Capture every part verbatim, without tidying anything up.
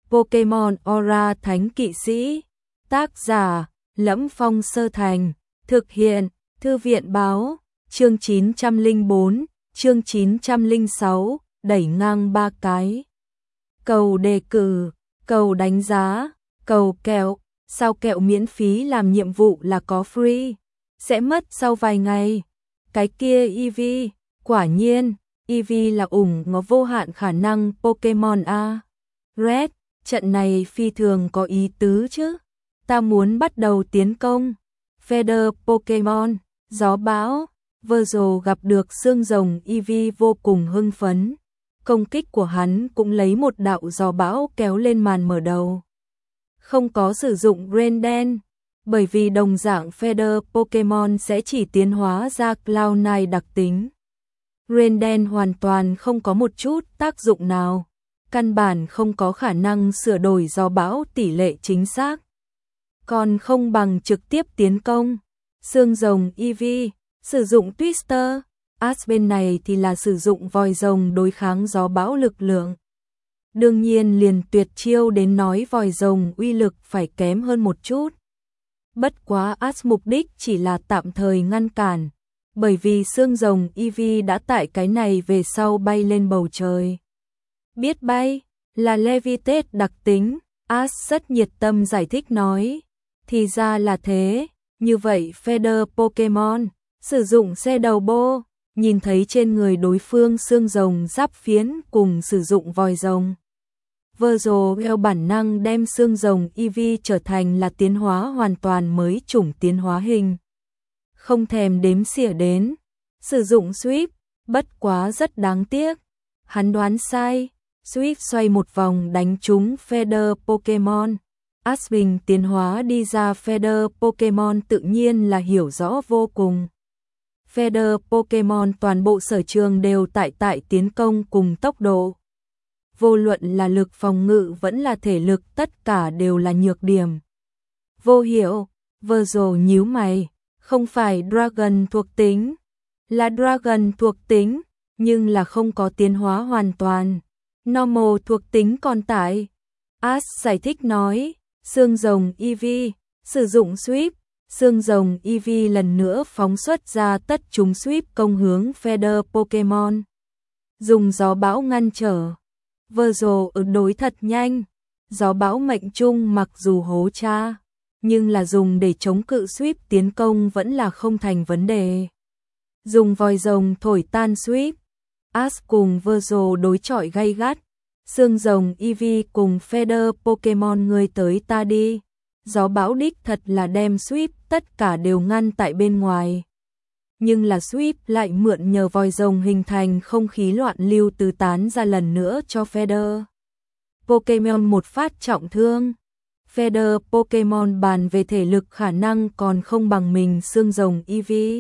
Pokemon Aura Thánh Kỵ Sĩ. Tác giả: Lẫm Phong Sơ Thành. Thực hiện: Thư viện báo. Chương chín trăm lẻ bốn, chương chín trăm lẻ sáu, đẩy ngang ba cái. Cầu đề cử, cầu đánh giá, cầu kẹo. Sao kẹo miễn phí làm nhiệm vụ là có free? Sẽ mất sau vài ngày. Cái kia Eevee, quả nhiên, Eevee là ủng ngó vô hạn khả năng Pokemon a. Red, trận này phi thường có ý tứ chứ. Ta muốn bắt đầu tiến công. Feather Pokemon, gió bão. Virgil gặp được xương rồng Eevee vô cùng hưng phấn. Công kích của hắn cũng lấy một đạo gió bão kéo lên màn mở đầu. Không có sử dụng Rain Dance, bởi vì đồng dạng Feather Pokemon sẽ chỉ tiến hóa ra Cloud Nine đặc tính. Rain Dance hoàn toàn không có một chút tác dụng nào, căn bản không có khả năng sửa đổi gió bão tỷ lệ chính xác. Còn không bằng trực tiếp tiến công. Xương rồng Eevee, sử dụng Twister, Ash bên này thì là sử dụng vòi rồng đối kháng gió bão lực lượng. Đương nhiên liền tuyệt chiêu đến nói vòi rồng uy lực phải kém hơn một chút. Bất quá Ash mục đích chỉ là tạm thời ngăn cản, bởi vì xương rồng Eevee đã tại cái này về sau bay lên bầu trời. Biết bay, là Levitate đặc tính, Ash rất nhiệt tâm giải thích nói. Thì ra là thế, như vậy Feather Pokemon, sử dụng xe đầu bô, nhìn thấy trên người đối phương xương rồng giáp phiến cùng sử dụng vòi rồng. Virgil theo bản năng đem xương rồng Eevee trở thành là tiến hóa hoàn toàn mới chủng tiến hóa hình. Không thèm đếm xỉa đến, sử dụng Sweep, bất quá rất đáng tiếc. Hắn đoán sai, Sweep xoay một vòng đánh trúng Feather Pokemon. Ash Bình tiến hóa đi ra Feather Pokemon tự nhiên là hiểu rõ vô cùng. Feather Pokemon toàn bộ sở trường đều tại tại tiến công cùng tốc độ. Vô luận là lực phòng ngự vẫn là thể lực tất cả đều là nhược điểm. Vô hiểu, Virgil nhíu mày, không phải Dragon thuộc tính, là Dragon thuộc tính, nhưng là không có tiến hóa hoàn toàn. Normal thuộc tính còn tại. Ash giải thích nói, xương rồng Eevee, sử dụng Sweep, xương rồng Eevee lần nữa phóng xuất ra tất chúng Sweep công hướng Feather Pokemon. Dùng gió bão ngăn trở. Virgil ứng đối thật nhanh, gió bão mệnh trung mặc dù hố cha, nhưng là dùng để chống cự Sweep tiến công vẫn là không thành vấn đề. Dùng vòi rồng thổi tan Sweep, Ash cùng Virgil đối chọi gay gắt, xương rồng Eevee cùng Feather Pokemon người tới ta đi. Gió bão đích thật là đem Sweep tất cả đều ngăn tại bên ngoài. Nhưng là Sweep lại mượn nhờ vòi rồng hình thành không khí loạn lưu tứ tán ra lần nữa cho Feather Pokemon một phát trọng thương. Feather Pokemon bàn về thể lực khả năng còn không bằng mình xương rồng Eevee.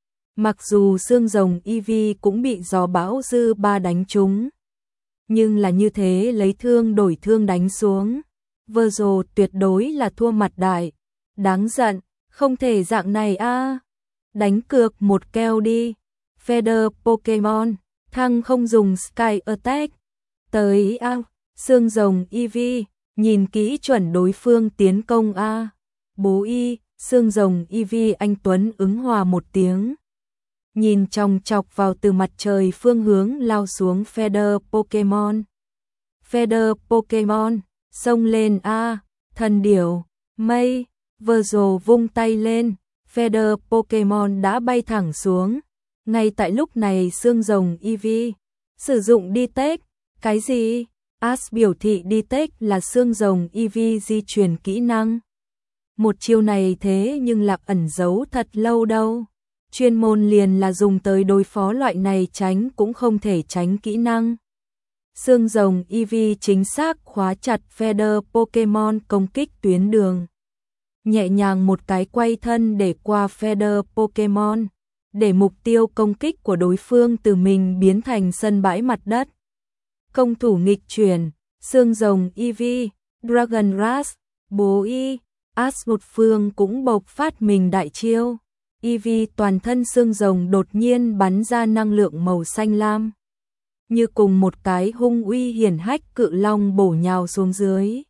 Mặc dù xương rồng Eevee cũng bị gió bão dư ba đánh trúng, nhưng là như thế lấy thương đổi thương đánh xuống. Virgil tuyệt đối là thua mặt đại. Đáng giận, không thể dạng này a. À. Đánh cược một keo đi. Feather Pokemon, thăng không dùng Sky Attack. Tới a, à. Xương rồng Eevee, nhìn kỹ chuẩn đối phương tiến công a. À. Bố y, xương rồng Eevee anh Tuấn ứng hòa một tiếng. Nhìn chòng chọc vào từ mặt trời phương hướng lao xuống Feather Pokemon. Feather Pokemon, xông lên a, à. Thần điểu, mây, Virgil vung tay lên, Feather Pokemon đã bay thẳng xuống. Ngay tại lúc này xương rồng Eevee sử dụng Detect. Cái gì? Ash biểu thị Detect là xương rồng Eevee di chuyển kỹ năng. Một chiêu này thế nhưng là ẩn giấu thật lâu đâu. Chuyên môn liền là dùng tới đối phó loại này tránh cũng không thể tránh kỹ năng. Xương rồng Eevee chính xác khóa chặt Feather Pokemon công kích tuyến đường. Nhẹ nhàng một cái quay thân để qua Feather Pokemon, để mục tiêu công kích của đối phương từ mình biến thành sân bãi mặt đất. Công thủ nghịch chuyển, xương rồng Eevee, Dragon Rush, bố y, Ash một phương cũng bộc phát mình đại chiêu. Eevee toàn thân xương rồng đột nhiên bắn ra năng lượng màu xanh lam. như cùng một cái hung uy hiển hách cự long bổ nhào xuống dưới.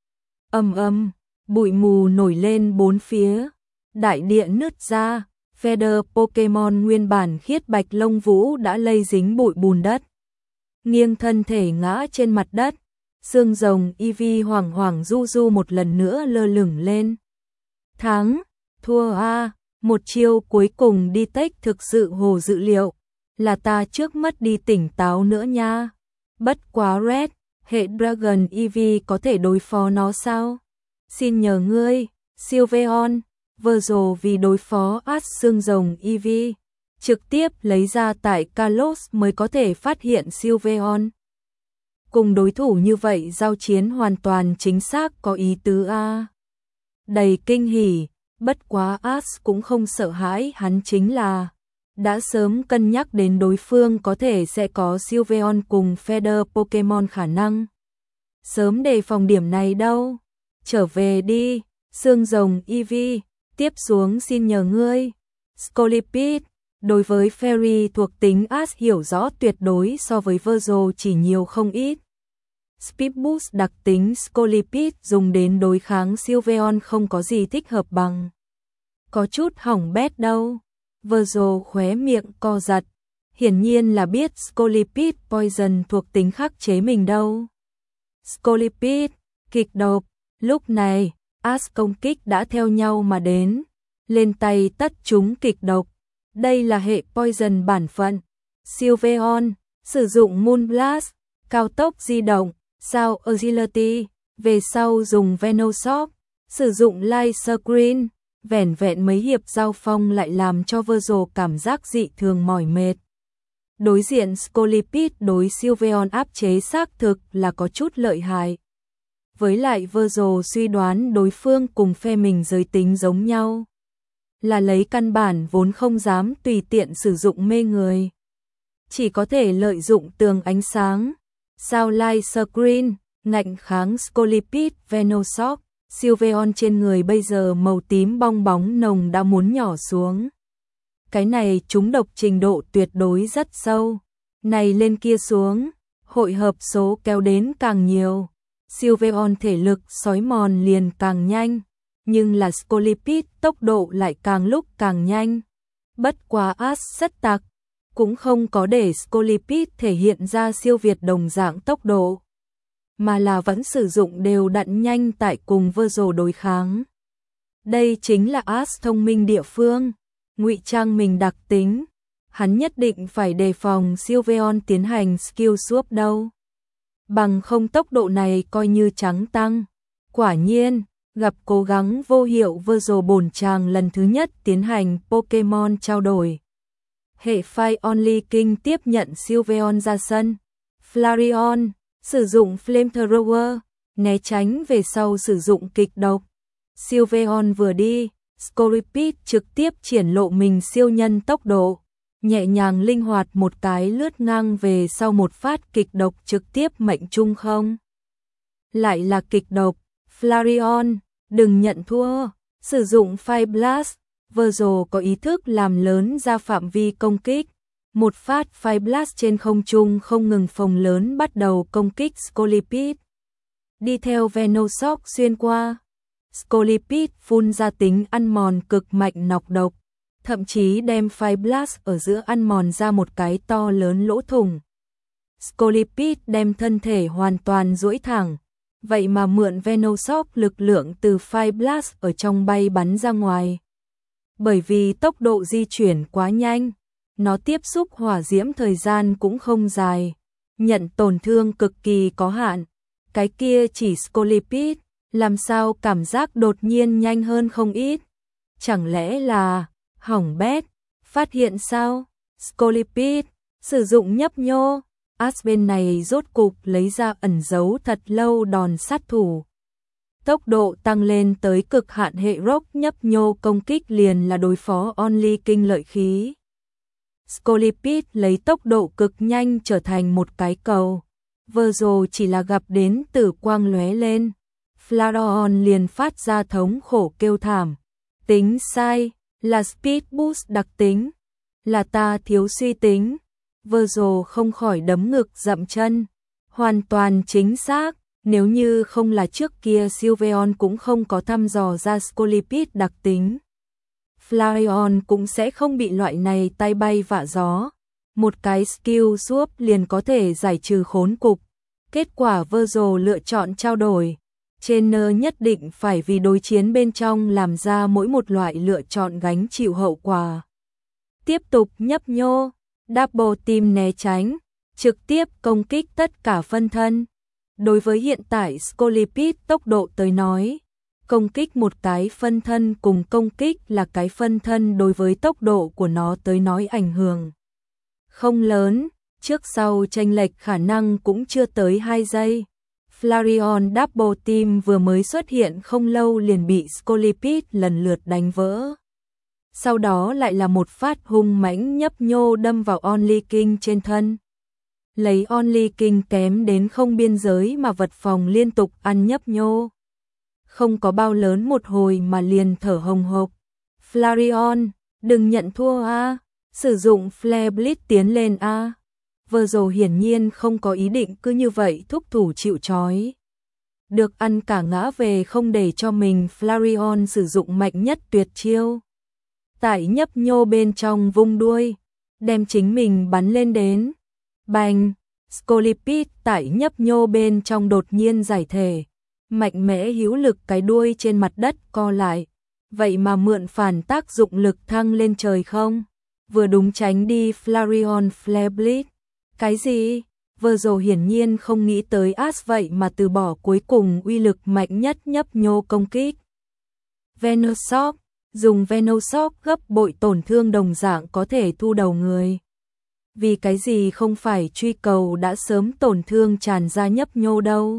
Ầm ầm, bụi mù nổi lên bốn phía, đại địa nứt ra, feather Pokemon nguyên bản khiết bạch lông vũ đã lây dính bụi bùn đất, nghiêng thân thể ngã trên mặt đất. Xương rồng Eevee hoảng hoảng du du một lần nữa lơ lửng lên. Thắng, thua a, một chiêu cuối cùng đi tách thực sự hồ dự liệu, là ta trước mất đi tỉnh táo nữa nha. Bất quá Red, hệ Dragon Eevee có thể đối phó nó sao? Xin nhờ ngươi, Sylveon, Verzo vì đối phó Ash xương rồng Eevee, trực tiếp lấy ra tại Kalos mới có thể phát hiện Sylveon. Cùng đối thủ như vậy giao chiến hoàn toàn chính xác có ý tứ a. Đầy kinh hỉ, bất quá Ash cũng không sợ hãi, hắn chính là đã sớm cân nhắc đến đối phương có thể sẽ có Sylveon cùng Feather Pokemon khả năng. Sớm đề phòng điểm này đâu. Trở về đi, xương rồng Eevee, tiếp xuống xin nhờ ngươi. Scolipede, đối với Fairy thuộc tính Ash hiểu rõ tuyệt đối so với Verzo chỉ nhiều không ít. Speed Boost đặc tính Scolipede dùng đến đối kháng Sylveon không có gì thích hợp bằng. Có chút hỏng bét đâu. Verzo khóe miệng co giật, hiển nhiên là biết Scolipede Poison thuộc tính khắc chế mình đâu. Scolipede, kịch độc, lúc này, Ash công kích đã theo nhau mà đến, lên tay tất chúng kịch độc. Đây là hệ Poison bản phận. Sylveon, sử dụng Moonblast, cao tốc di động, sao Agility, về sau dùng Venoshock, sử dụng Light Screen, vẻn vẹn mấy hiệp giao phong lại làm cho Verzo cảm giác dị thường mỏi mệt. Đối diện Scolipede đối Sylveon áp chế xác thực là có chút lợi hại. Với lại Verzo suy đoán đối phương cùng phe mình giới tính giống nhau, là lấy căn bản vốn không dám tùy tiện sử dụng mê người, chỉ có thể lợi dụng tường ánh sáng, sao Light Screen, ngạnh kháng Scolipede Venoshock. Sylveon trên người bây giờ màu tím bong bóng nồng đã muốn nhỏ xuống. Cái này trúng độc trình độ tuyệt đối rất sâu. Này lên kia xuống, hội hợp số kéo đến càng nhiều. Sylveon thể lực xói mòn liền càng nhanh, nhưng là Scolipede tốc độ lại càng lúc càng nhanh. Bất quá Ash rất tặc, cũng không có để Scolipede thể hiện ra siêu việt đồng dạng tốc độ, mà là vẫn sử dụng đều đặn nhanh tại cùng Verzo đối kháng. Đây chính là Ash thông minh địa phương, ngụy trang mình đặc tính. Hắn nhất định phải đề phòng Sylveon tiến hành skill swap đâu. Bằng không tốc độ này coi như trắng tăng. Quả nhiên, gặp cố gắng vô hiệu Verzo bổn chàng lần thứ nhất tiến hành Pokemon trao đổi. Hệ Fire Only King tiếp nhận Sylveon ra sân. Flareon sử dụng Flamethrower, né tránh về sau sử dụng kịch độc. Sylveon vừa đi, Scolipede trực tiếp triển lộ mình siêu nhân tốc độ, nhẹ nhàng linh hoạt một cái lướt ngang về sau một phát kịch độc trực tiếp mệnh trung không. Lại là kịch độc, Flareon, đừng nhận thua, sử dụng Fire Blast, Verzo có ý thức làm lớn ra phạm vi công kích. Một phát Fire Blast trên không trung không ngừng phồng lớn bắt đầu công kích Scolipede. Đi theo Venoshock xuyên qua, Scolipede phun ra tính ăn mòn cực mạnh nọc độc, thậm chí đem Fire Blast ở giữa ăn mòn ra một cái to lớn lỗ thủng. Scolipede đem thân thể hoàn toàn duỗi thẳng, vậy mà mượn Venoshock lực lượng từ Fire Blast ở trong bay bắn ra ngoài. Bởi vì tốc độ di chuyển quá nhanh, nó tiếp xúc hỏa diễm thời gian cũng không dài, nhận tổn thương cực kỳ có hạn. Cái kia chỉ Scolipede, làm sao cảm giác đột nhiên nhanh hơn không ít? Chẳng lẽ là hỏng bét, phát hiện sao? Scolipede, sử dụng nhấp nhô, Ash bên này rốt cục lấy ra ẩn giấu thật lâu đòn sát thủ. Tốc độ tăng lên tới cực hạn hệ Rock nhấp nhô công kích liền là đối phó Only King lợi khí. Scolipede lấy tốc độ cực nhanh trở thành một cái cầu. Verzo chỉ là gặp đến tử quang lóe lên. Flareon liền phát ra thống khổ kêu thảm. Tính sai, là Speed Boost đặc tính. Là ta thiếu suy tính. Virgil không khỏi đấm ngực dậm chân. Hoàn toàn chính xác, nếu như không là trước kia Sylveon cũng không có thăm dò ra Scolipede đặc tính. Flareon cũng sẽ không bị loại này tay bay vạ gió. Một cái skill swap liền có thể giải trừ khốn cục. Kết quả Virgil lựa chọn trao đổi. Trainer nhất định phải vì đối chiến bên trong làm ra mỗi một loại lựa chọn gánh chịu hậu quả. Tiếp tục nhấp nhô, double team né tránh, trực tiếp công kích tất cả phân thân. Đối với hiện tại Scolipede tốc độ tới nói, công kích một cái phân thân cùng công kích là cái phân thân đối với tốc độ của nó tới nói ảnh hưởng không lớn, trước sau chênh lệch khả năng cũng chưa tới hai giây. Flareon Double Team vừa mới xuất hiện không lâu liền bị Scolipede lần lượt đánh vỡ. Sau đó lại là một phát hung mãnh nhấp nhô đâm vào Only King trên thân. Lấy Only King kém đến không biên giới mà vật phòng liên tục ăn nhấp nhô. Không có bao lớn một hồi mà liền thở hồng hộc. Flareon, đừng nhận thua a, sử dụng Flare Blitz tiến lên a. Virgil hiển nhiên không có ý định cứ như vậy thúc thủ chịu trói. Được ăn cả ngã về không để cho mình, Flareon sử dụng mạnh nhất tuyệt chiêu. Tại nhấp nhô bên trong vung đuôi, đem chính mình bắn lên đến. Bành, Scolipede tại nhấp nhô bên trong đột nhiên giải thể, mạnh mẽ hữu lực cái đuôi trên mặt đất co lại, vậy mà mượn phản tác dụng lực thăng lên trời không, vừa đúng tránh đi Flareon Flare Blitz. Cái gì? Virgil hiển nhiên không nghĩ tới Ash vậy mà từ bỏ cuối cùng uy lực mạnh nhất nhấp nhô công kích. Venoshock, dùng Venoshock gấp bội tổn thương đồng dạng có thể thu đầu người. Vì cái gì không phải truy cầu đã sớm tổn thương tràn ra nhấp nhô đâu.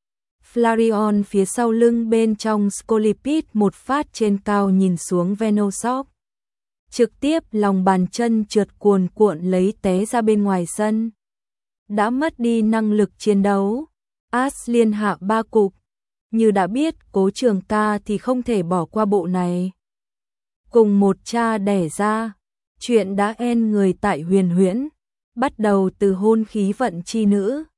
Flareon phía sau lưng bên trong Scolipede một phát trên cao nhìn xuống Venoshock. Trực tiếp lòng bàn chân trượt cuồn cuộn lấy té ra bên ngoài sân. Đã mất đi năng lực chiến đấu, Ash liên hạ ba cục. Như đã biết Cố Trường Ca thì không thể bỏ qua bộ này. Cùng một cha đẻ ra, chuyện đã end người tại Huyền Huyễn, bắt đầu từ hôn khí vận chi nữ.